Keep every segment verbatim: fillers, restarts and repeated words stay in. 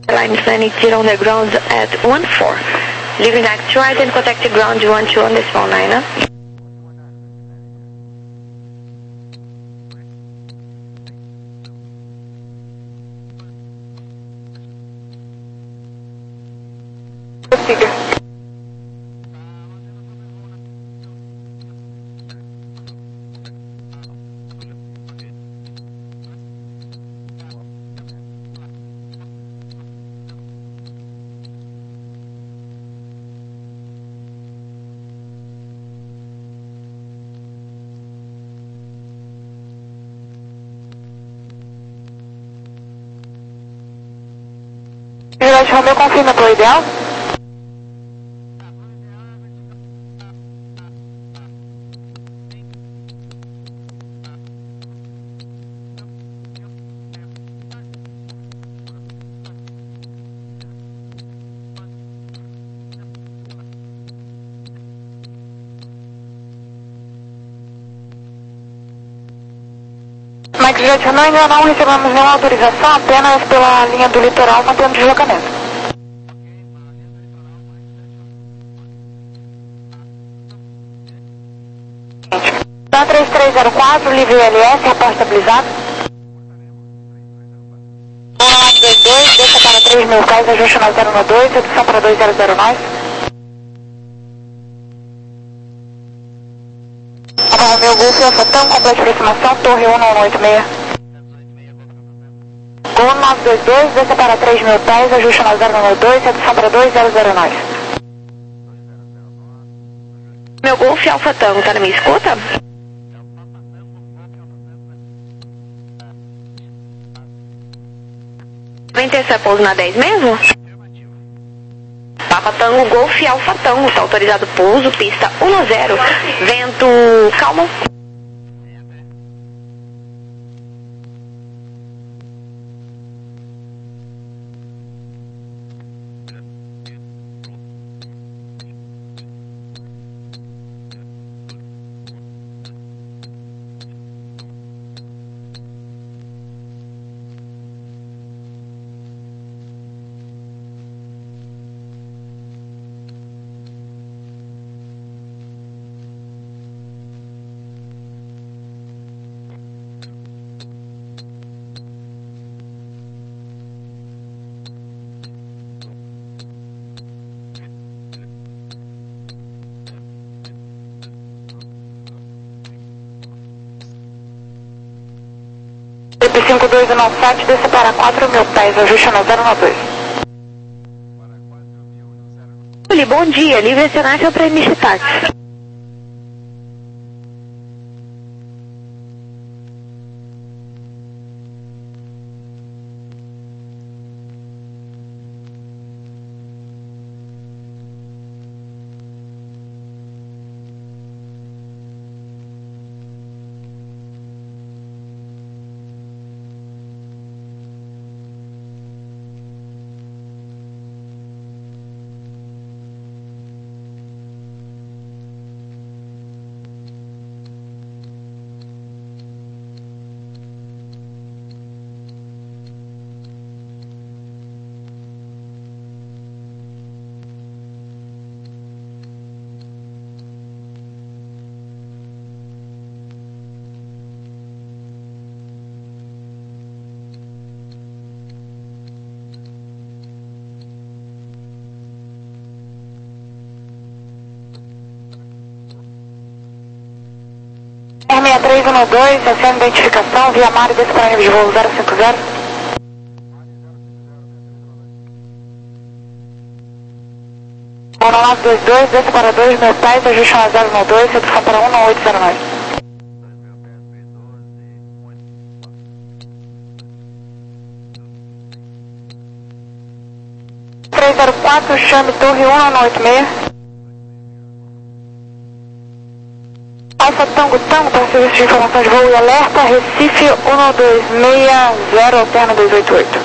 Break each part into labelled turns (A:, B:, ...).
A: Line planning zero on the ground at one four. Leaving next right and contact the ground one two on this phone line, huh?
B: Siga. Juliette Romeo, confirma para o ideal? Mike Juliette Romeo, ainda não recebemos nenhuma autorização, apenas pela linha do litoral mantendo deslocamento. Dan três três zero quatro, livre L S, reporte estabilizado. um dois dois, desça para três mil pés, ajuste na zero um dois, redução para dois zero zero nove. Apagou meu Golf, Alfatão, completa aproximação, torre um um oito seis. Gol nove dois dois, desça para três mil pés, ajuste na zero um dois, redução para dois zero zero nove.
A: Meu Golf Alfa Tango, tá na minha escuta? Vem ter essa pouso na dez mesmo? Papa Tango, Golf Alfa Tango, tá autorizado pouso, pista um zero, vento calmo.
B: cinco dois nove sete, desça para quatro mil pés, ajuste na zero um dois.
A: Oi, bom dia, livre internacional para início táxi.
B: R seis três um dois, acendo identificação, via Mário, desça para nível de voo zero cinco zero. um nove dois dois, desça para dois mil pés, ajuste na zero um dois, redução para um oito zero nove. três zero quatro, chame torre um um oito seis. Alfa Tango Tango, para serviço de informação de voo e alerta, Recife um dois seis zero, alterna dois oito oito.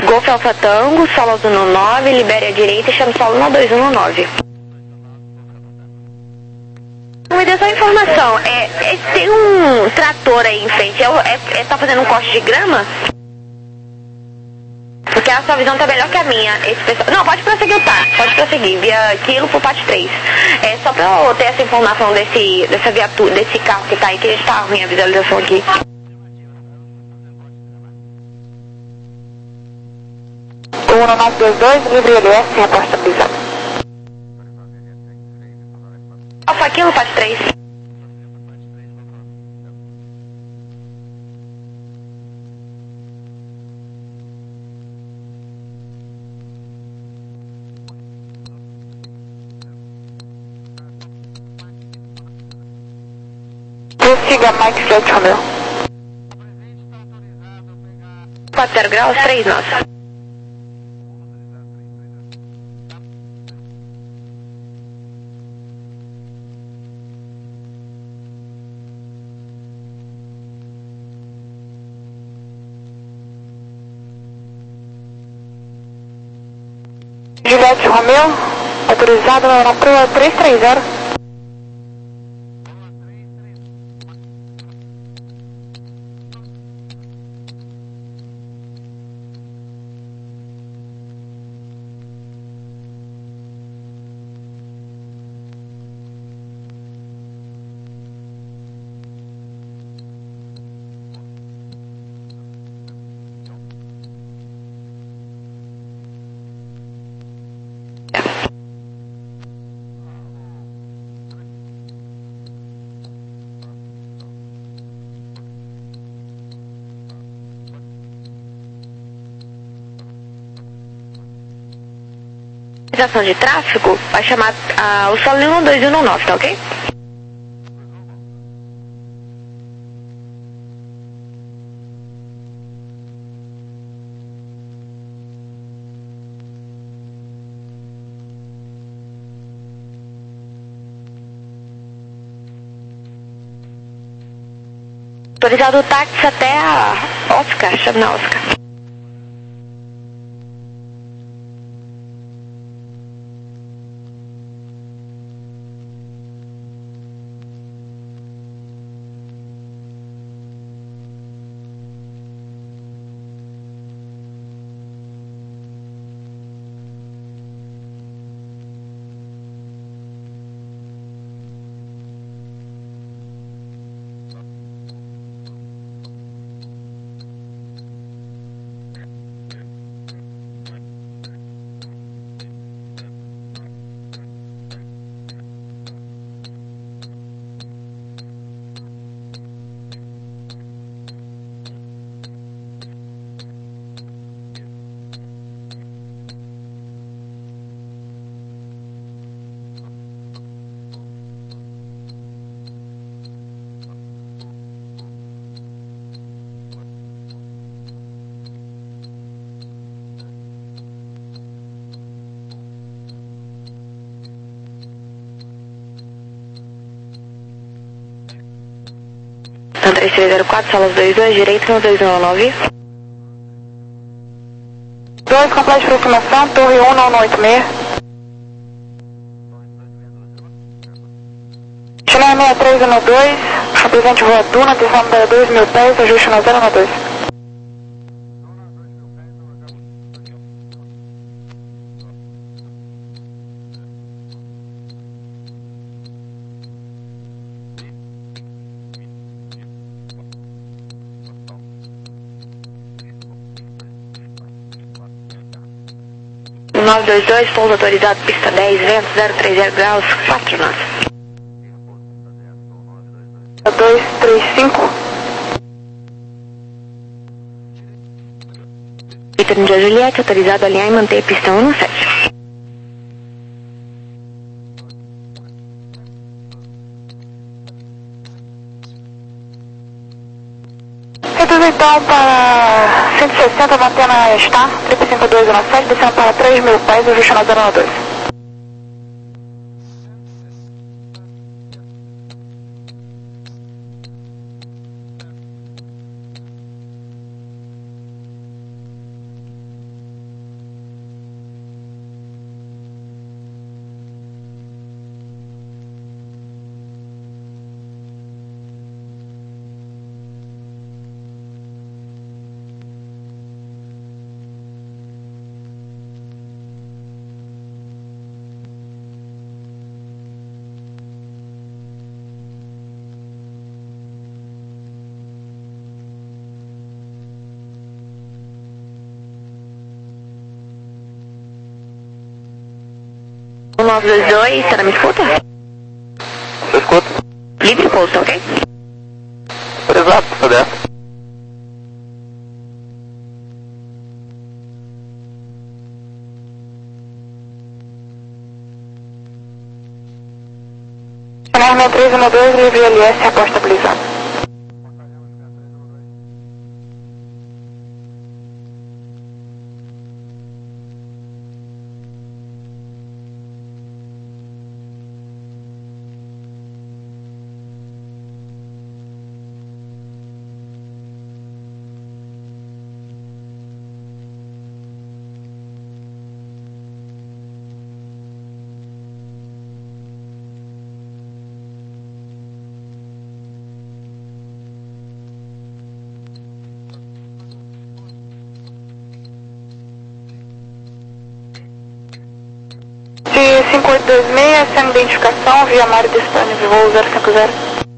A: Golf Alfa Tango, solo no nove, libere a direita e chama solo no dois um no nove. Me dê só informação, é, é, tem um trator aí em frente, é, é, é, tá fazendo um corte de grama? Porque a sua visão tá melhor que a minha. Esse pessoal... Não, pode prosseguir, tá? Pode prosseguir, via quilo pro parte três. É só pra eu ter essa informação desse, dessa viatura, desse carro que tá aí, que está ruim a visualização aqui.
B: um nove dois dois, livre L S, sem aposta estabilizada.
A: Alfa quilo, parte três.
B: Prossiga, Mike sete Romeo.
A: quatro zero graus, três nós.
B: Juliette Romeo, autorizado na proa três três zero.
A: Organização de tráfego vai chamar ah, o solo um dois um no nove, tá ok? Autorizado o táxi até a Oscar, chama na Oscar. Então, três três zero quatro, salas dois dois, direito no dois um nove.
B: dois, complexo de aproximação, torre um nove oito seis. Channel seis três um dois, apresente voa Duna, atenção para dois mil pés, ajuste na zero um dois.
A: nove dois dois, pouso autorizado, pista dez, vento zero três zero graus, quatro nós.
B: dois três cinco.
A: Vitor India Juliette, autorizado a alinhar e manter pista um no sete.
B: Reduz então para cento e sessenta, mantendo a está, três cinco dois um sete, descendo para três mil pés, ajuste na zero um dois.
A: um nove dois dois, você não me escuta?
C: Eu escuto.
A: Livre posto, ok?
C: Exato, tá dentro.
B: N R três um dois, livre L S, após estabilizado. cinco oito dois seis, sem identificação, via Mário Destane, voo zero cinco zero.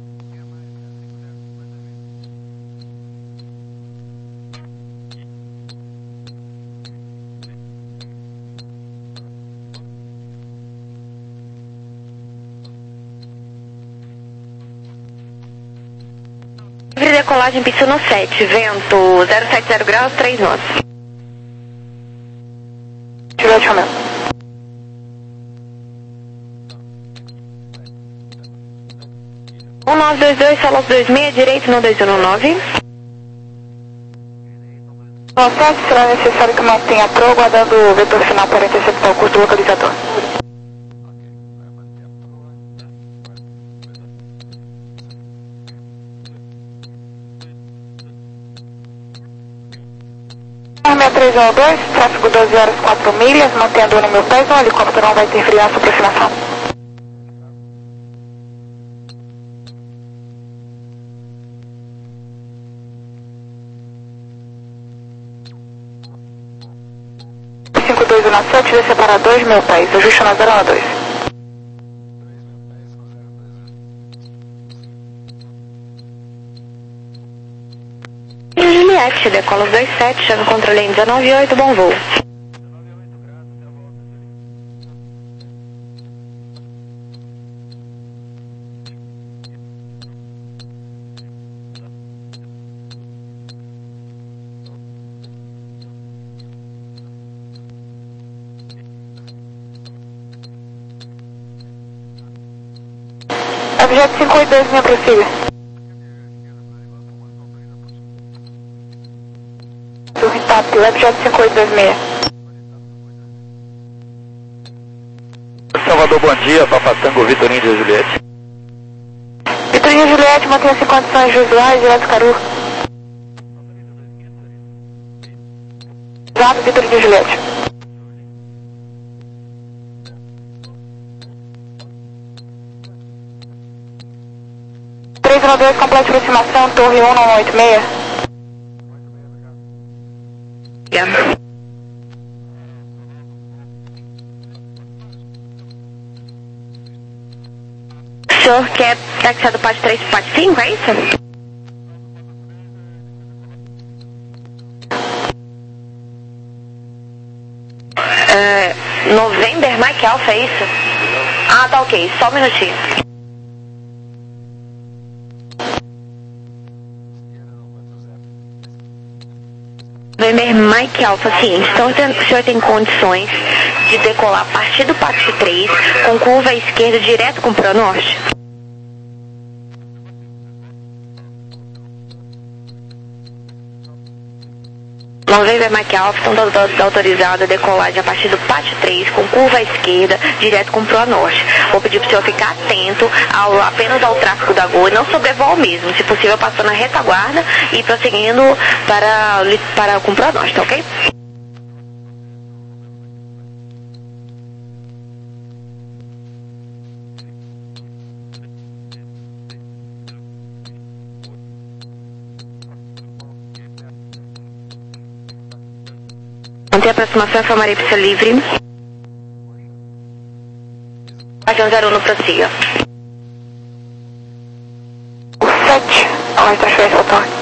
A: Livre decolagem, pista no sete, vento zero sete zero graus, três nós.
B: Juliette Romeu.
A: um nove dois dois, Solos dois seis, direito no dois um nove.
B: No sete, será necessário que mantenha a proa, aguardando o vetor final para interceptar o curso do localizador. R seis três um dois, tráfego doze horas quatro milhas, mantendo no meu pés, o helicóptero não vai interferir na sua aproximação. cinco dois um sete, descer para dois mil pés, ajuste na zero um dois.
A: Juliette, decola os dois sete, chave controle em dezenove oito, bom voo.
B: Objeto cinco oito dois, me aproxima. Turritap, objeto cinco oito dois seis.
C: Salvador, bom dia, Papa Tango, Vitorinho de Juliette.
B: Vitorinho Juliette, mantenha-se em condições visuais, direto Caru. Exato, Vitorinho Juliette. três um dois, completa aproximação, torre um um oito seis.
A: Yeah. O senhor quer taxar do parte três para parte cinco, é isso? É, November Mike Alpha, é isso? Ah, tá ok, só um minutinho. November Mike Alpha, sim, então o senhor tem condições de decolar a partir do parte três com curva à esquerda direto com o Pro Norte? November Mike Alpha, então está autorizado a decolagem a partir do parte três com curva à esquerda direto com o Pro Norte. Vou pedir para o senhor ficar atento ao, apenas ao tráfego da Gol e não sobrevoar mesmo, se possível passando a retaguarda e prosseguindo para, para com o Pro Norte, tá ok? Mantém a aproximação, informaria pista livre. Avião zero um no prossiga.
B: O sete, aonde está chegando essa torre?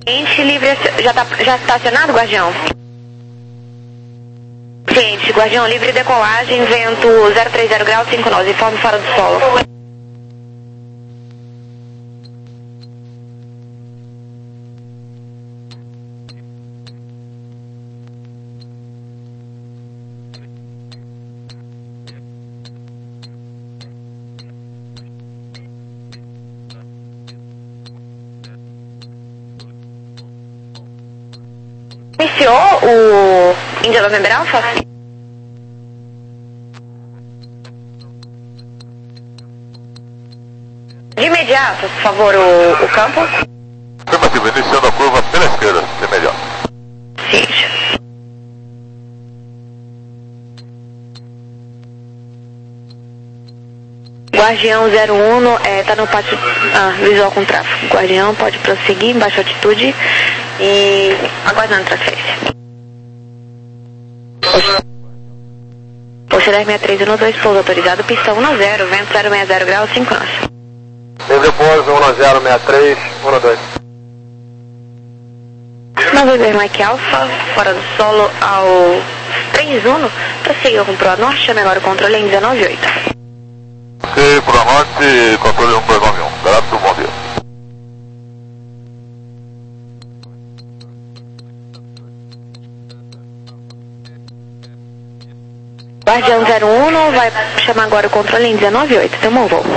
A: Cliente livre, já está já estacionado, Guardião? Cliente, Guardião, livre decolagem, vento zero três zero graus, cinco nós, informe fora do solo. Iniciou o Índia November Alpha? De imediato, por favor, o, o campo.
C: Afirmativo, iniciando a curva pela esquerda, de imediato.
A: Sim. Guardião zero um, é, tá no pátio, ah, visual com tráfego. Guardião pode prosseguir em baixa altitude e aguardando transferência. Poxa dez sessenta e três um dois, pouso autorizado, pistão um zero, vento zero seis zero graus, cinco nós.
C: Livre pouso um zero sessenta e três um dois.
A: November Mike Alpha, fora do solo ao três um, prossiga com Proa Norte, chame agora o controle em dezenove oito.
C: Ok, Proa Norte, controle um dois nove um, grato, bom dia.
A: Guardião zero um, vai chamar agora o controle em dezenove oito, tem um voo.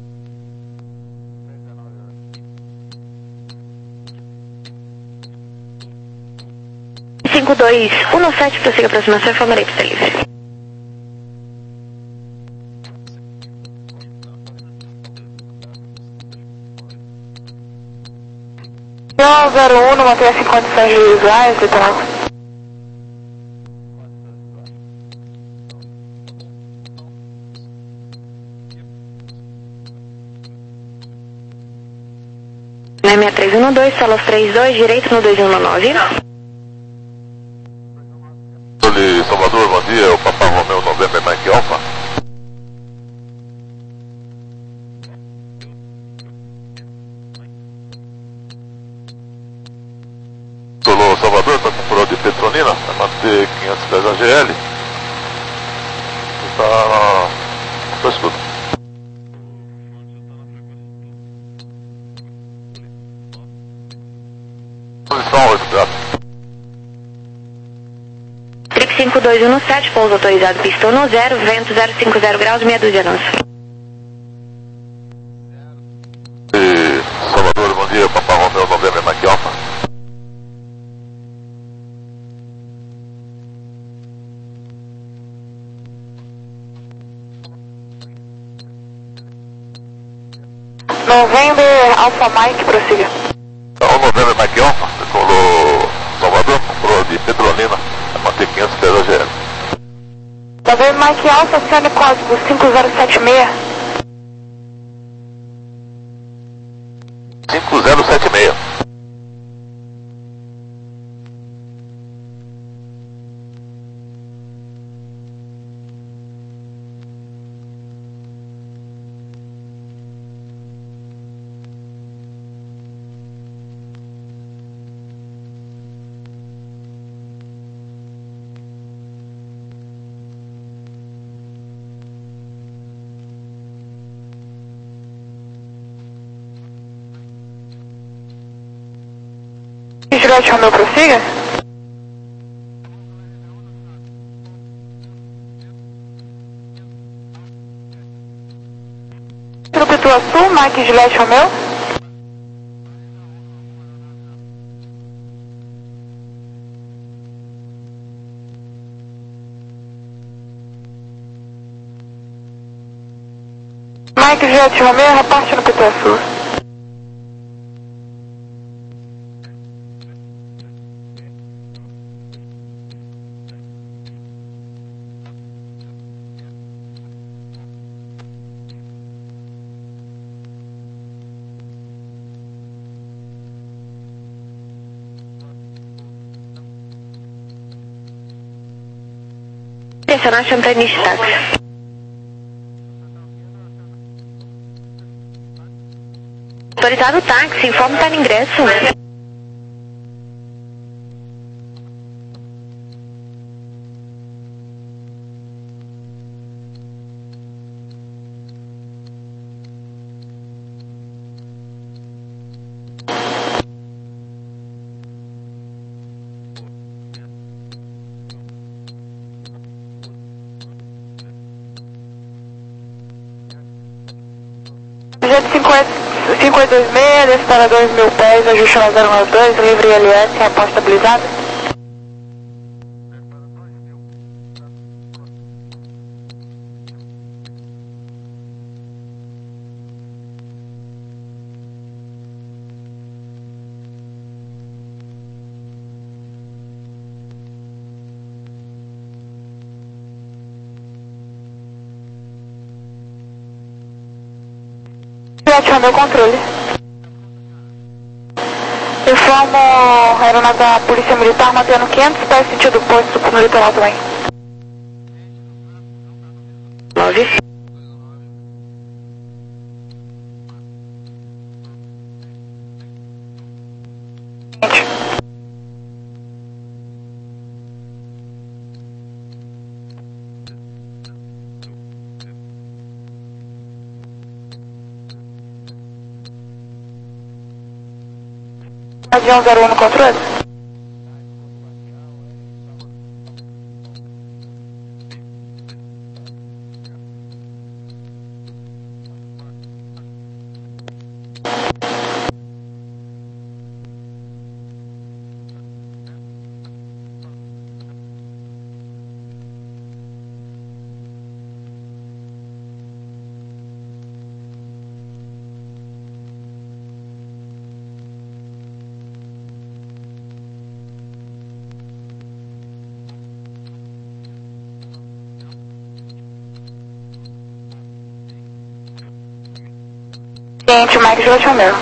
A: cinco dois um sete, prossiga a aproximação e formarei pista livre.
B: zero um, mantenha-se em condições de visuais e tal.
A: sessenta e três um dois, solos três dois, direito no dois um nove.
C: Controle Salvador, bom dia, o Papa Romeu November Mike Alpha. Solo Salvador, está com prova de Petronina, vai manter quinhentos pés A G L. Está na... Estou escutando. Posição oito, grato.
A: Trip cinco dois um sete, pouso autorizado, pistão no zero, vento zero cinco zero graus, meia dúzia nós.
C: E Salvador, bom dia, Papa Romeu November Mike Alpha.
B: November Alpha Mike, prossiga.
C: O November Mike Alpha, decolou Salvador, comprou de Petrolina, vai manter quinhentos pés A G L.
B: November Mike Alpha, acione código cinco zero sete seis.
C: cinco zero sete seis.
B: Juliette Romeu, prossiga. Grupo Ituaçu, Mike Juliette Romeu. Mike Juliette Romeu, reparte no Ituaçu.
A: Intencionar Champagne Táxi. Autorizado o táxi, informe para o ingresso.
B: cinco oito dois seis, desce para dois mil pés, ajuste na zero nove dois, livre I L S, após estabilizado. Ativando o controle. Informo a aeronave da Polícia Militar mantendo quinhentos pés sentido oposto no litoral também.
A: nove.
B: Avião zero um no controle. Ciente, Mike Juliette Romeo.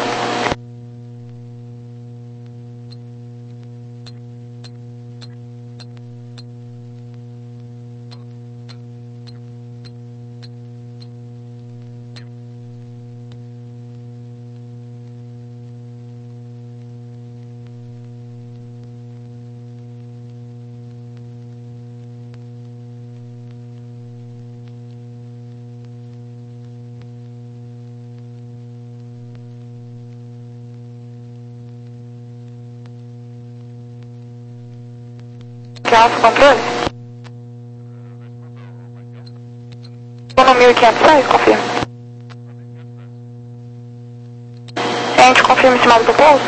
B: Alfa, controle? Estou no mil e quinhentos pés, confirma. Ciente, confirma estimado do pouso?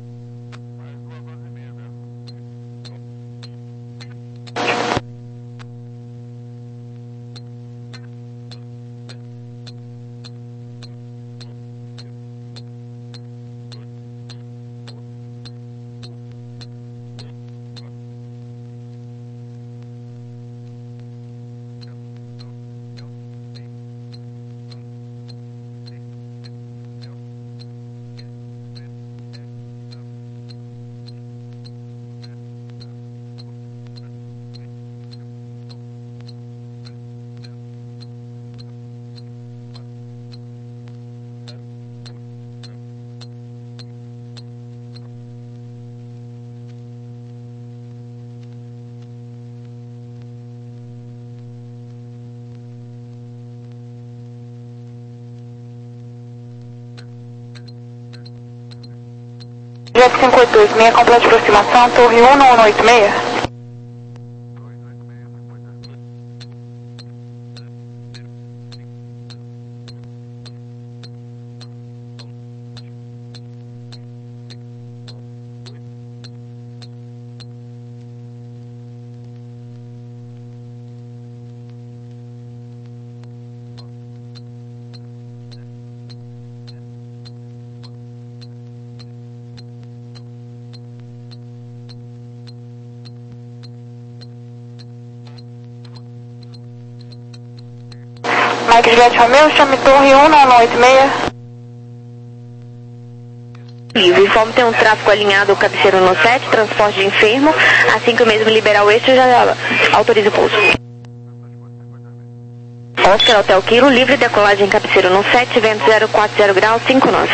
B: Jet cinco oito dois seis, completa aproximação, torre um um oito seis. Mike Juliette Romeo, chame torre um um oito seis.
A: Livre, informe tem um tráfego alinhado ao cabeceiro no sete, transporte de enfermo. Assim que o mesmo liberar o eixo, já autoriza o pouso. Oscar Hotel Kilo, livre, decolagem em cabeceiro no sete, vento zero quatro zero graus, cinco nós.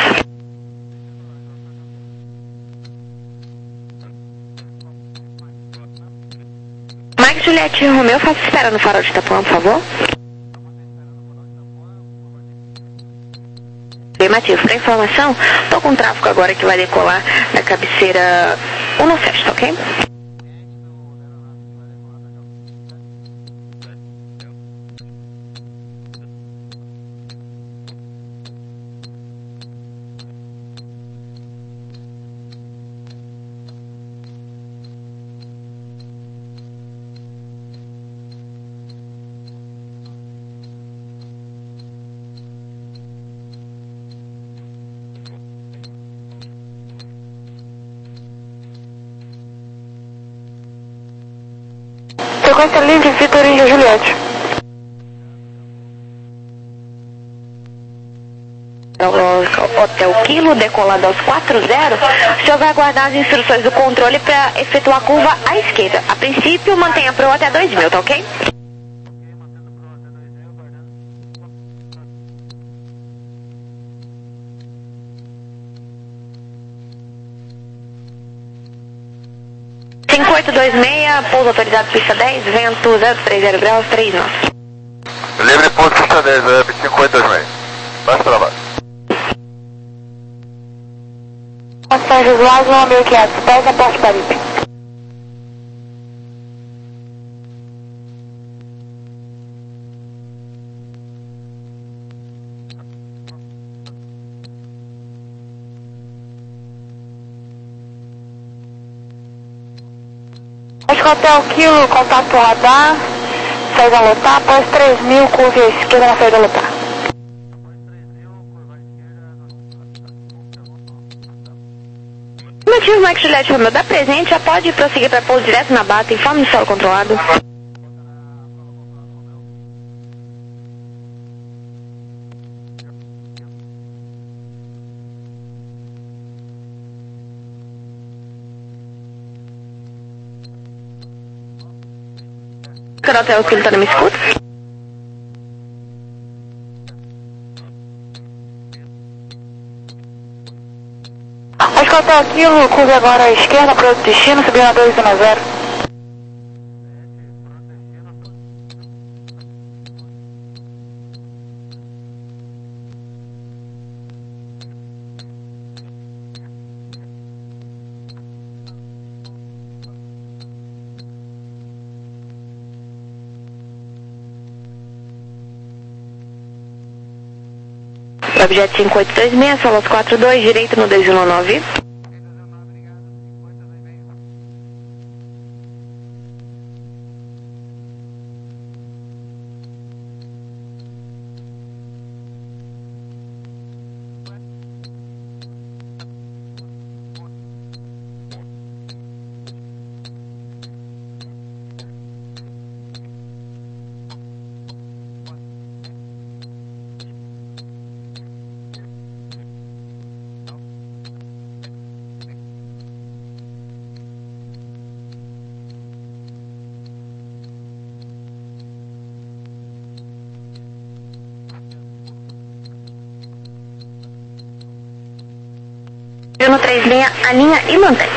A: Mike Juliette Romeo, faça espera no farol de Itapuã, por favor. Afirmativo. Para informação, estou com um tráfego agora que vai decolar da cabeceira um no sete, tá ok?
B: frequência livre, Vitor Índia Juliette.
A: Hotel Kilo, decolado aos quatro zero, o senhor vai aguardar as instruções do controle para efetuar a curva à esquerda. A princípio, mantenha a proa até dois mil, tá ok? cinco oito dois seis, pouso autorizado pista dez, vento zero três zero graus, três nós.
C: Livre pouso pista dez, web cinco oito dois seis. Baixo para baixo.
B: São Josuás, um mil e quinhentos, pés na Porto Paripe. Hotel Kilo, contato radar, saída lotar, após três mil, curva à esquerda na saída lotar.
A: Motivo Mike Juliette Romeu dá presente, já pode prosseguir para pouso direto na bata, informe do solo controlado. Hotel Kilo, tá, não me escuta?
B: Hotel Kilo, curva agora à esquerda, para o destino, subindo a dois um zero.
A: Objeto cinco oito dois seis, solos quatro dois, direito no dois um nove. No três seis, alinha e mantém.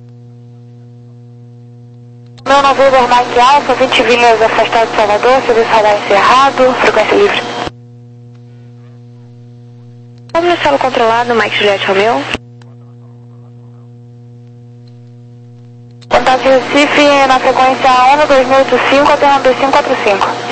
B: Meu November Mike Alfa, vinte milhas afastado de Salvador, serviço radar encerrado, frequência livre.
A: Vamos no solo controlado, Mike Juliette Romeu.
B: Contato de Recife na frequência um dois mil e oitenta e cinco até um dois cinco quatro cinco.